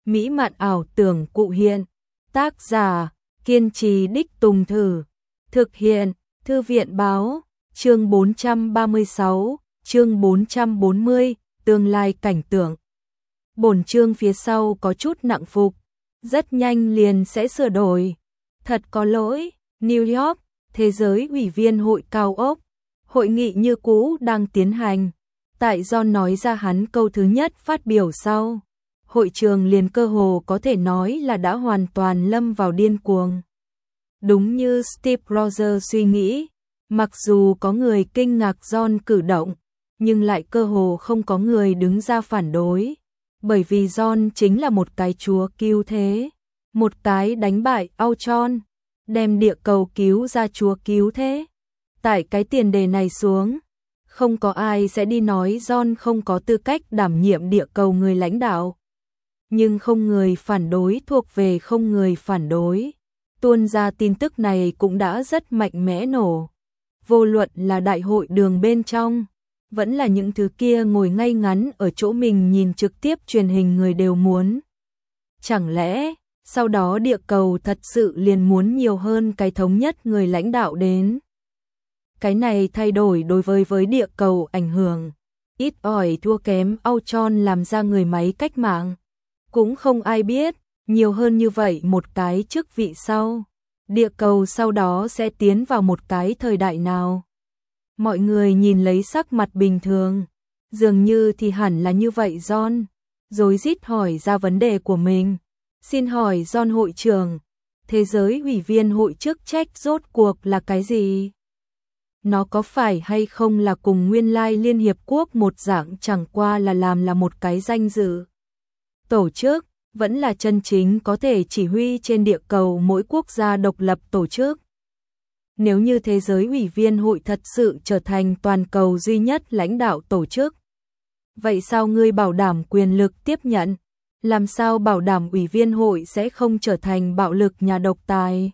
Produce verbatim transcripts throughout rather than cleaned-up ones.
mỹ mạn ảo tưởng cụ hiện. Tác giả, kiên trì đích tùng thử. Thực hiện, Thư viện báo, chương bốn trăm ba mươi sáu, chương bốn trăm bốn mươi, tương lai cảnh tượng. Bổn chương phía sau có chút nặng phục, rất nhanh liền sẽ sửa đổi. Thật có lỗi, New York, Thế giới ủy viên hội cao ốc. Hội nghị như cũ đang tiến hành. Tại John nói ra hắn câu thứ nhất phát biểu sau, hội trường liền cơ hồ có thể nói là đã hoàn toàn lâm vào điên cuồng. Đúng như Steve Rogers suy nghĩ, mặc dù có người kinh ngạc John cử động, nhưng lại cơ hồ không có người đứng ra phản đối, bởi vì John chính là một cái chúa cứu thế, một cái đánh bại Ultron, đem địa cầu cứu ra chúa cứu thế. Tại cái tiền đề này xuống, không có ai sẽ đi nói John không có tư cách đảm nhiệm địa cầu người lãnh đạo. Nhưng không người phản đối thuộc về không người phản đối. Tuôn ra tin tức này cũng đã rất mạnh mẽ nổ. Vô luận là đại hội đường bên trong, vẫn là những thứ kia ngồi ngay ngắn ở chỗ mình nhìn trực tiếp truyền hình người đều muốn. Chẳng lẽ, sau đó địa cầu thật sự liền muốn nhiều hơn cái thống nhất người lãnh đạo đến? Cái này thay đổi đối với với địa cầu ảnh hưởng, ít ỏi thua kém Ultron làm ra người máy cách mạng. Cũng không ai biết, nhiều hơn như vậy một cái chức vị sau, địa cầu sau đó sẽ tiến vào một cái thời đại nào. Mọi người nhìn lấy sắc mặt bình thường, dường như thì hẳn là như vậy. John rối rít hỏi ra vấn đề của mình. Xin hỏi John hội trưởng, thế giới ủy viên hội chức trách rốt cuộc là cái gì? Nó có phải hay không là cùng nguyên lai Liên Hiệp Quốc một dạng, chẳng qua là làm là một cái danh dự tổ chức, vẫn là chân chính có thể chỉ huy trên địa cầu mỗi quốc gia độc lập tổ chức? Nếu như thế giới ủy viên hội thật sự trở thành toàn cầu duy nhất lãnh đạo tổ chức, vậy sao ngươi bảo đảm quyền lực tiếp nhận? Làm sao bảo đảm ủy viên hội sẽ không trở thành bạo lực nhà độc tài,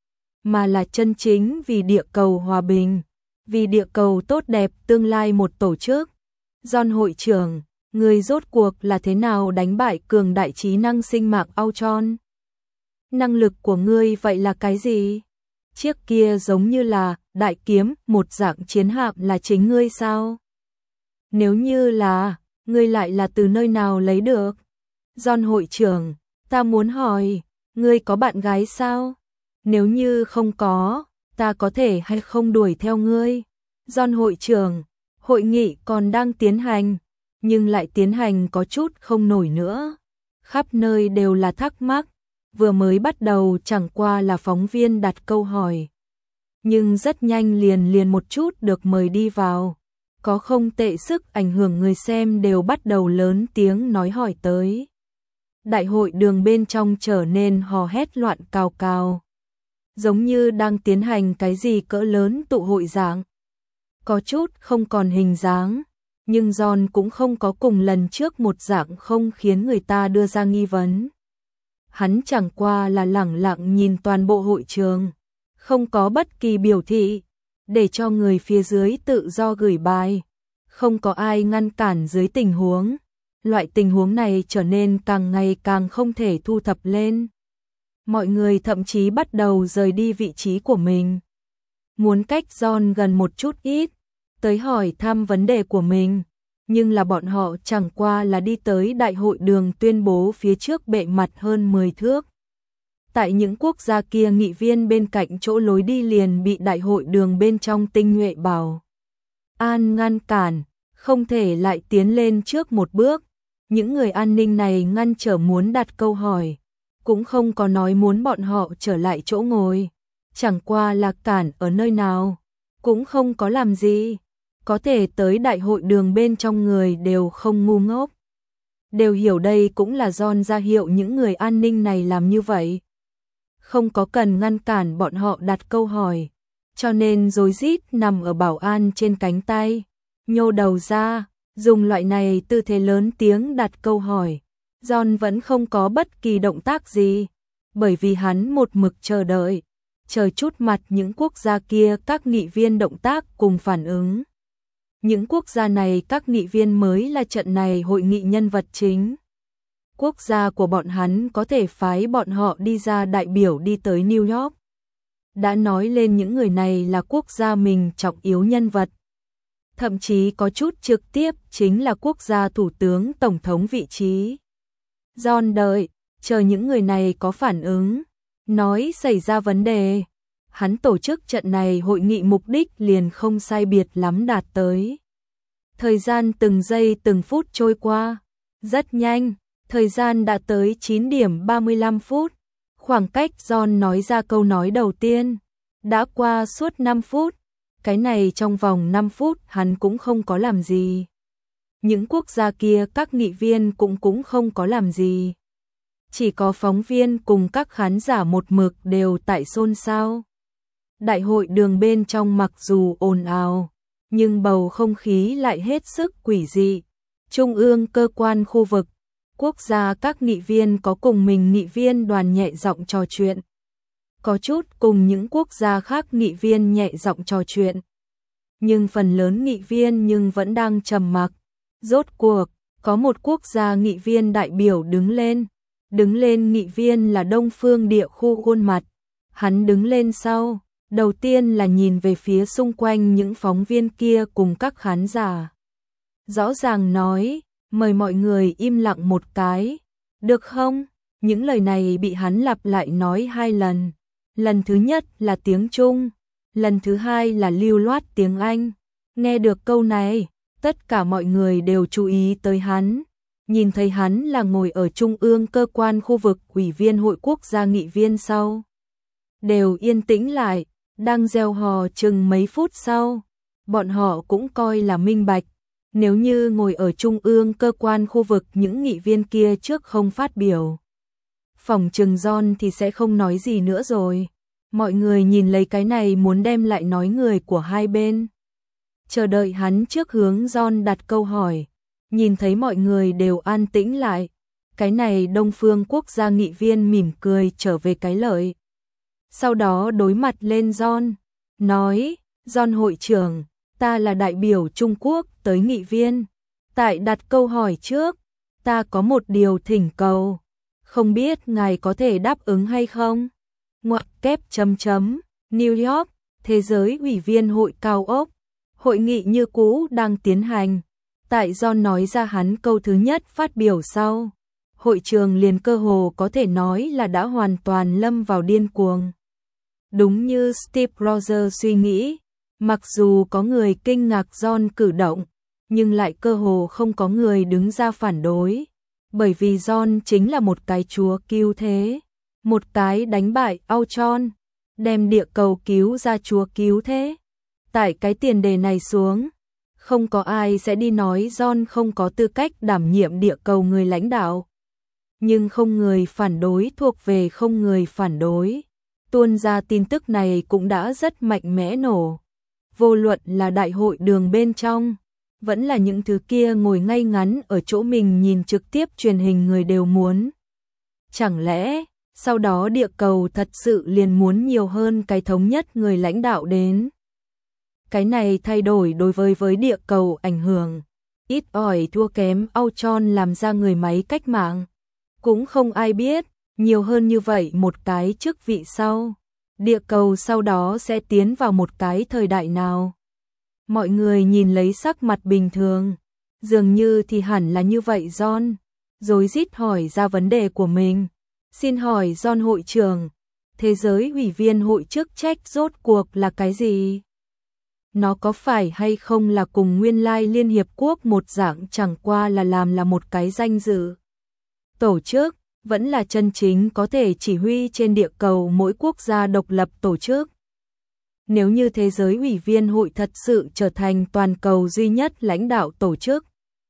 mà là chân chính vì địa cầu hòa bình, vì địa cầu tốt đẹp tương lai một tổ chức? John hội trưởng, người rốt cuộc là thế nào đánh bại cường đại trí năng sinh mạng Ultron? Năng lực của ngươi vậy là cái gì? Chiếc kia giống như là đại kiếm, một dạng chiến hạm là chính ngươi sao? Nếu như là, ngươi lại là từ nơi nào lấy được? John hội trưởng, ta muốn hỏi, ngươi có bạn gái sao? Nếu như không có, ta có thể hay không đuổi theo ngươi? John hội trưởng, hội nghị còn đang tiến hành, nhưng lại tiến hành có chút không nổi nữa. Khắp nơi đều là thắc mắc, vừa mới bắt đầu chẳng qua là phóng viên đặt câu hỏi. Nhưng rất nhanh liền liền một chút được mời đi vào. Có không tệ sức ảnh hưởng người xem đều bắt đầu lớn tiếng nói hỏi tới. Đại hội đường bên trong trở nên hò hét loạn cào cào. Giống như đang tiến hành cái gì cỡ lớn tụ hội dạng. Có chút không còn hình dáng, nhưng John cũng không có cùng lần trước một dạng không khiến người ta đưa ra nghi vấn. Hắn chẳng qua là lẳng lặng nhìn toàn bộ hội trường, không có bất kỳ biểu thị, để cho người phía dưới tự do gửi bài. Không có ai ngăn cản dưới tình huống. Loại tình huống này trở nên càng ngày càng không thể thu thập lên. Mọi người thậm chí bắt đầu rời đi vị trí của mình, muốn cách John gần một chút ít, tới hỏi thăm vấn đề của mình. Nhưng là bọn họ chẳng qua là đi tới đại hội đường tuyên bố phía trước bệ mặt hơn mười thước. Tại những quốc gia kia nghị viên bên cạnh chỗ lối đi liền bị đại hội đường bên trong tinh nhuệ bảo an ngăn cản, không thể lại tiến lên trước một bước. Những người an ninh này ngăn trở muốn đặt câu hỏi, cũng không có nói muốn bọn họ trở lại chỗ ngồi, chẳng qua là cản ở nơi nào, cũng không có làm gì. Có thể tới đại hội đường bên trong người đều không ngu ngốc, đều hiểu đây cũng là John ra hiệu những người an ninh này làm như vậy, không có cần ngăn cản bọn họ đặt câu hỏi, cho nên rối rít nằm ở bảo an trên cánh tay, nhô đầu ra, dùng loại này tư thế lớn tiếng đặt câu hỏi. John vẫn không có bất kỳ động tác gì, bởi vì hắn một mực chờ đợi, chờ chút mặt những quốc gia kia các nghị viên động tác cùng phản ứng. Những quốc gia này các nghị viên mới là trận này hội nghị nhân vật chính. quốc gia của bọn hắn có thể phái bọn họ đi ra đại biểu đi tới New York. Đã nói lên những người này là quốc gia mình trọng yếu nhân vật. Thậm chí có chút trực tiếp chính là quốc gia thủ tướng tổng thống vị trí. John đợi, chờ những người này có phản ứng, nói xảy ra vấn đề. Hắn tổ chức trận này hội nghị mục đích liền không sai biệt lắm đạt tới. Thời gian từng giây từng phút trôi qua, rất nhanh, thời gian đã tới chín điểm ba mươi lăm phút. Khoảng cách John nói ra câu nói đầu tiên, đã qua suốt năm phút. Cái này trong vòng năm phút hắn cũng không có làm gì. Những quốc gia kia các nghị viên cũng cũng không có làm gì. Chỉ có phóng viên cùng các khán giả một mực đều tại xôn xao. Đại hội đường bên trong mặc dù ồn ào, nhưng bầu không khí lại hết sức quỷ dị. Trung ương cơ quan khu vực, quốc gia các nghị viên có cùng mình nghị viên đoàn nhẹ giọng trò chuyện. Có chút cùng những quốc gia khác nghị viên nhẹ giọng trò chuyện. Nhưng phần lớn nghị viên nhưng vẫn đang trầm mặc. Rốt cuộc, có một quốc gia nghị viên đại biểu đứng lên. Đứng lên nghị viên là Đông Phương Địa khu khuôn mặt. Hắn đứng lên sau, đầu tiên là nhìn về phía xung quanh những phóng viên kia cùng các khán giả. Rõ ràng nói, mời mọi người im lặng một cái, được không? Những lời này bị hắn lặp lại nói hai lần. Lần thứ nhất là tiếng Trung, lần thứ hai là lưu loát tiếng Anh. Nghe được câu này, tất cả mọi người đều chú ý tới hắn. Nhìn thấy hắn là ngồi ở trung ương cơ quan khu vực ủy viên hội quốc gia nghị viên sau. Đều yên tĩnh lại, đang gieo hò chừng mấy phút sau. Bọn họ cũng coi là minh bạch. Nếu như ngồi ở trung ương cơ quan khu vực những nghị viên kia trước không phát biểu, phỏng chừng John thì sẽ không nói gì nữa rồi. Mọi người nhìn lấy cái này muốn đem lại nói người của hai bên. Chờ đợi hắn trước hướng John đặt câu hỏi. Nhìn thấy mọi người đều an tĩnh lại. Cái này Đông Phương quốc gia nghị viên mỉm cười trở về cái lợi. Sau đó đối mặt lên John. Nói, John hội trưởng, ta là đại biểu Trung Quốc tới nghị viên. Tại đặt câu hỏi trước, ta có một điều thỉnh cầu. Không biết ngài có thể đáp ứng hay không? Ngoặc kép chấm chấm, New York, Thế giới ủy viên hội cao ốc. Hội nghị như cũ đang tiến hành. Tại John nói ra hắn câu thứ nhất phát biểu sau. Hội trường liền cơ hồ có thể nói là đã hoàn toàn lâm vào điên cuồng. Đúng như Steve Rogers suy nghĩ, mặc dù có người kinh ngạc John cử động, nhưng lại cơ hồ không có người đứng ra phản đối. Bởi vì John chính là một cái chúa cứu thế, một cái đánh bại Ultron, đem địa cầu cứu ra chúa cứu thế. Tại cái tiền đề này xuống, không có ai sẽ đi nói John không có tư cách đảm nhiệm địa cầu người lãnh đạo. Nhưng không người phản đối thuộc về không người phản đối. Tuôn ra tin tức này cũng đã rất mạnh mẽ nổ. Vô luận là đại hội đường bên trong, vẫn là những thứ kia ngồi ngay ngắn ở chỗ mình nhìn trực tiếp truyền hình người đều muốn. Chẳng lẽ, sau đó địa cầu thật sự liền muốn nhiều hơn cái thống nhất người lãnh đạo đến. Cái này thay đổi đối với với địa cầu ảnh hưởng, ít ỏi thua kém Ultron làm ra người máy cách mạng. Cũng không ai biết, nhiều hơn như vậy một cái chức vị sau. Địa cầu sau đó sẽ tiến vào một cái thời đại nào. Mọi người nhìn lấy sắc mặt bình thường, dường như thì hẳn là như vậy John, rối rít hỏi ra vấn đề của mình. Xin hỏi John hội trưởng, thế giới ủy viên hội chức trách rốt cuộc là cái gì? Nó có phải hay không là cùng nguyên lai Liên Hiệp Quốc một dạng chẳng qua là làm là một cái danh dự? Tổ chức, vẫn là chân chính có thể chỉ huy trên địa cầu mỗi quốc gia độc lập tổ chức. Nếu như thế giới ủy viên hội thật sự trở thành toàn cầu duy nhất lãnh đạo tổ chức,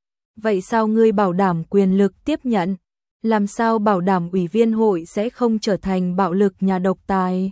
vậy sao ngươi bảo đảm quyền lực tiếp nhận? Làm sao bảo đảm ủy viên hội sẽ không trở thành bạo lực nhà độc tài,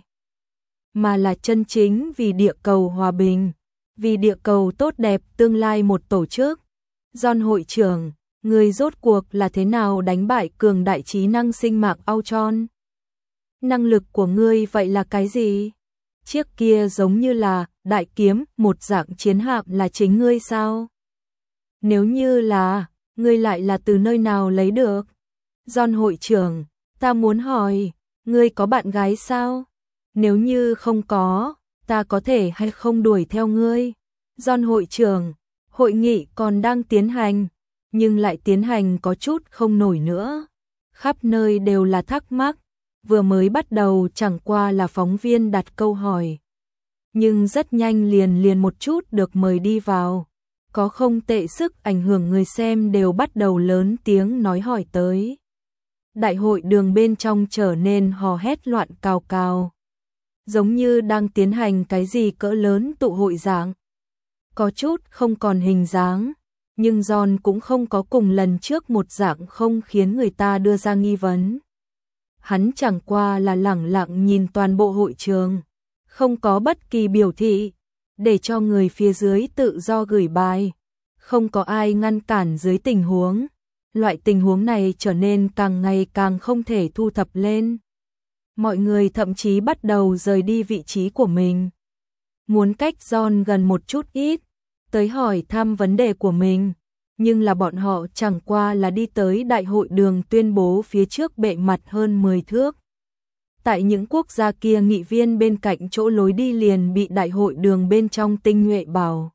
mà là chân chính vì địa cầu hòa bình, vì địa cầu tốt đẹp tương lai một tổ chức? John hội trưởng, ngươi rốt cuộc là thế nào đánh bại cường đại trí năng sinh mạng Ultron? Năng lực của ngươi vậy là cái gì? Chiếc kia giống như là đại kiếm, một dạng chiến hạm là chính ngươi sao? Nếu như là, ngươi lại là từ nơi nào lấy được? John hội trưởng, ta muốn hỏi, ngươi có bạn gái sao? Nếu như không có, ta có thể hay không đuổi theo ngươi? John hội trưởng, hội nghị còn đang tiến hành, nhưng lại tiến hành có chút không nổi nữa. Khắp nơi đều là thắc mắc, vừa mới bắt đầu chẳng qua là phóng viên đặt câu hỏi. Nhưng rất nhanh liền liền một chút được mời đi vào. Có không tệ sức ảnh hưởng người xem đều bắt đầu lớn tiếng nói hỏi tới. Đại hội đường bên trong trở nên hò hét loạn cào cào. Giống như đang tiến hành cái gì cỡ lớn tụ hội dạng. Có chút không còn hình dáng, nhưng John cũng không có cùng lần trước một dạng không khiến người ta đưa ra nghi vấn. Hắn chẳng qua là lẳng lặng nhìn toàn bộ hội trường, không có bất kỳ biểu thị, để cho người phía dưới tự do gửi bài. Không có ai ngăn cản dưới tình huống. Loại tình huống này trở nên càng ngày càng không thể thu thập lên. Mọi người thậm chí bắt đầu rời đi vị trí của mình. Muốn cách John gần một chút ít, tới hỏi thăm vấn đề của mình. Nhưng là bọn họ chẳng qua là đi tới đại hội đường tuyên bố phía trước bệ mặt hơn mười thước. Tại những quốc gia kia nghị viên bên cạnh chỗ lối đi liền bị đại hội đường bên trong tinh nhuệ bảo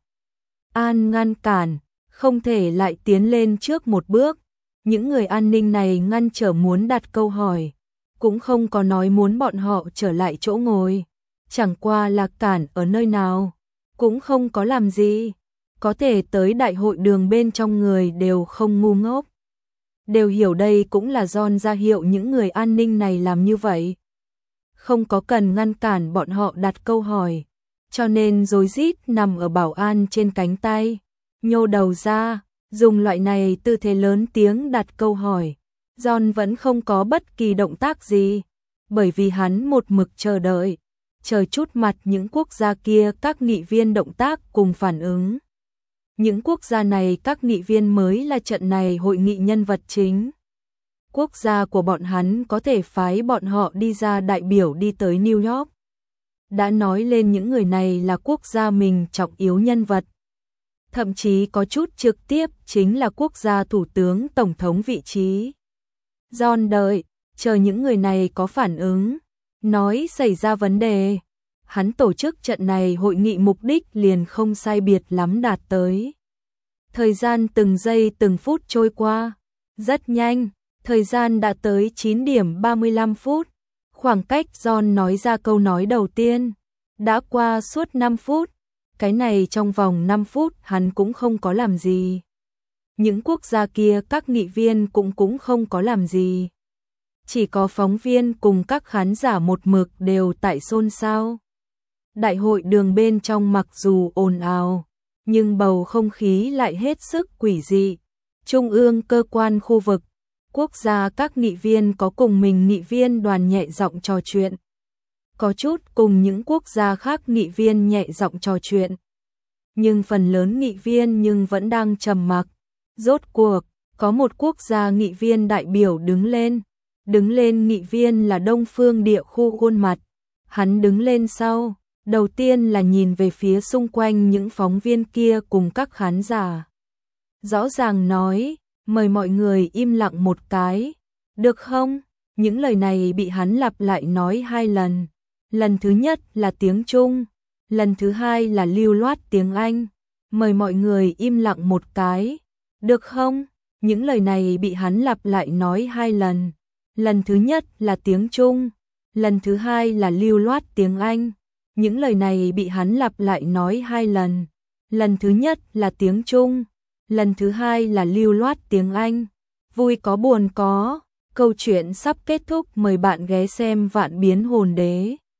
an ngăn cản, không thể lại tiến lên trước một bước. Những người an ninh này ngăn trở muốn đặt câu hỏi, cũng không có nói muốn bọn họ trở lại chỗ ngồi, chẳng qua là cản ở nơi nào, cũng không có làm gì. Có thể tới đại hội đường bên trong người đều không ngu ngốc, đều hiểu đây cũng là John ra hiệu những người an ninh này làm như vậy. Không có cần ngăn cản bọn họ đặt câu hỏi, cho nên rối rít nằm ở bảo an trên cánh tay, nhô đầu ra, dùng loại này tư thế lớn tiếng đặt câu hỏi. John vẫn không có bất kỳ động tác gì, bởi vì hắn một mực chờ đợi, chờ chút mặt những quốc gia kia các nghị viên động tác cùng phản ứng. Những quốc gia này các nghị viên mới là trận này hội nghị nhân vật chính. Quốc gia của bọn hắn có thể phái bọn họ đi ra đại biểu đi tới New York. Đã nói lên những người này là quốc gia mình trọng yếu nhân vật. Thậm chí có chút trực tiếp chính là quốc gia thủ tướng tổng thống vị trí. John đợi, chờ những người này có phản ứng, nói xảy ra vấn đề. Hắn tổ chức trận này hội nghị mục đích liền không sai biệt lắm đạt tới. Thời gian từng giây từng phút trôi qua, rất nhanh, thời gian đã tới chín điểm ba mươi lăm phút. Khoảng cách John nói ra câu nói đầu tiên, đã qua suốt năm phút. Cái này trong vòng năm phút hắn cũng không có làm gì. Những quốc gia kia các nghị viên cũng cũng không có làm gì. Chỉ có phóng viên cùng các khán giả một mực đều tại xôn xao. Đại hội đường bên trong mặc dù ồn ào, nhưng bầu không khí lại hết sức quỷ dị. Trung ương cơ quan khu vực, quốc gia các nghị viên có cùng mình nghị viên đoàn nhẹ giọng trò chuyện. Có chút cùng những quốc gia khác nghị viên nhẹ giọng trò chuyện. Nhưng phần lớn nghị viên nhưng vẫn đang trầm mặc. Rốt cuộc, có một quốc gia nghị viên đại biểu đứng lên. Đứng lên nghị viên là Đông Phương Địa khu khuôn mặt. Hắn đứng lên sau, đầu tiên là nhìn về phía xung quanh những phóng viên kia cùng các khán giả. Rõ ràng nói, mời mọi người im lặng một cái, được không? Những lời này bị hắn lặp lại nói hai lần. Lần thứ nhất là tiếng Trung, lần thứ hai là lưu loát tiếng Anh. Mời mọi người im lặng một cái, được không? Những lời này bị hắn lặp lại nói hai lần. Lần thứ nhất là tiếng Trung, lần thứ hai là lưu loát tiếng Anh. Những lời này bị hắn lặp lại nói hai lần. Lần thứ nhất là tiếng Trung, lần thứ hai là lưu loát tiếng Anh. Vui có buồn có, câu chuyện sắp kết thúc, mời bạn ghé xem Vạn Biến Hồn Đế.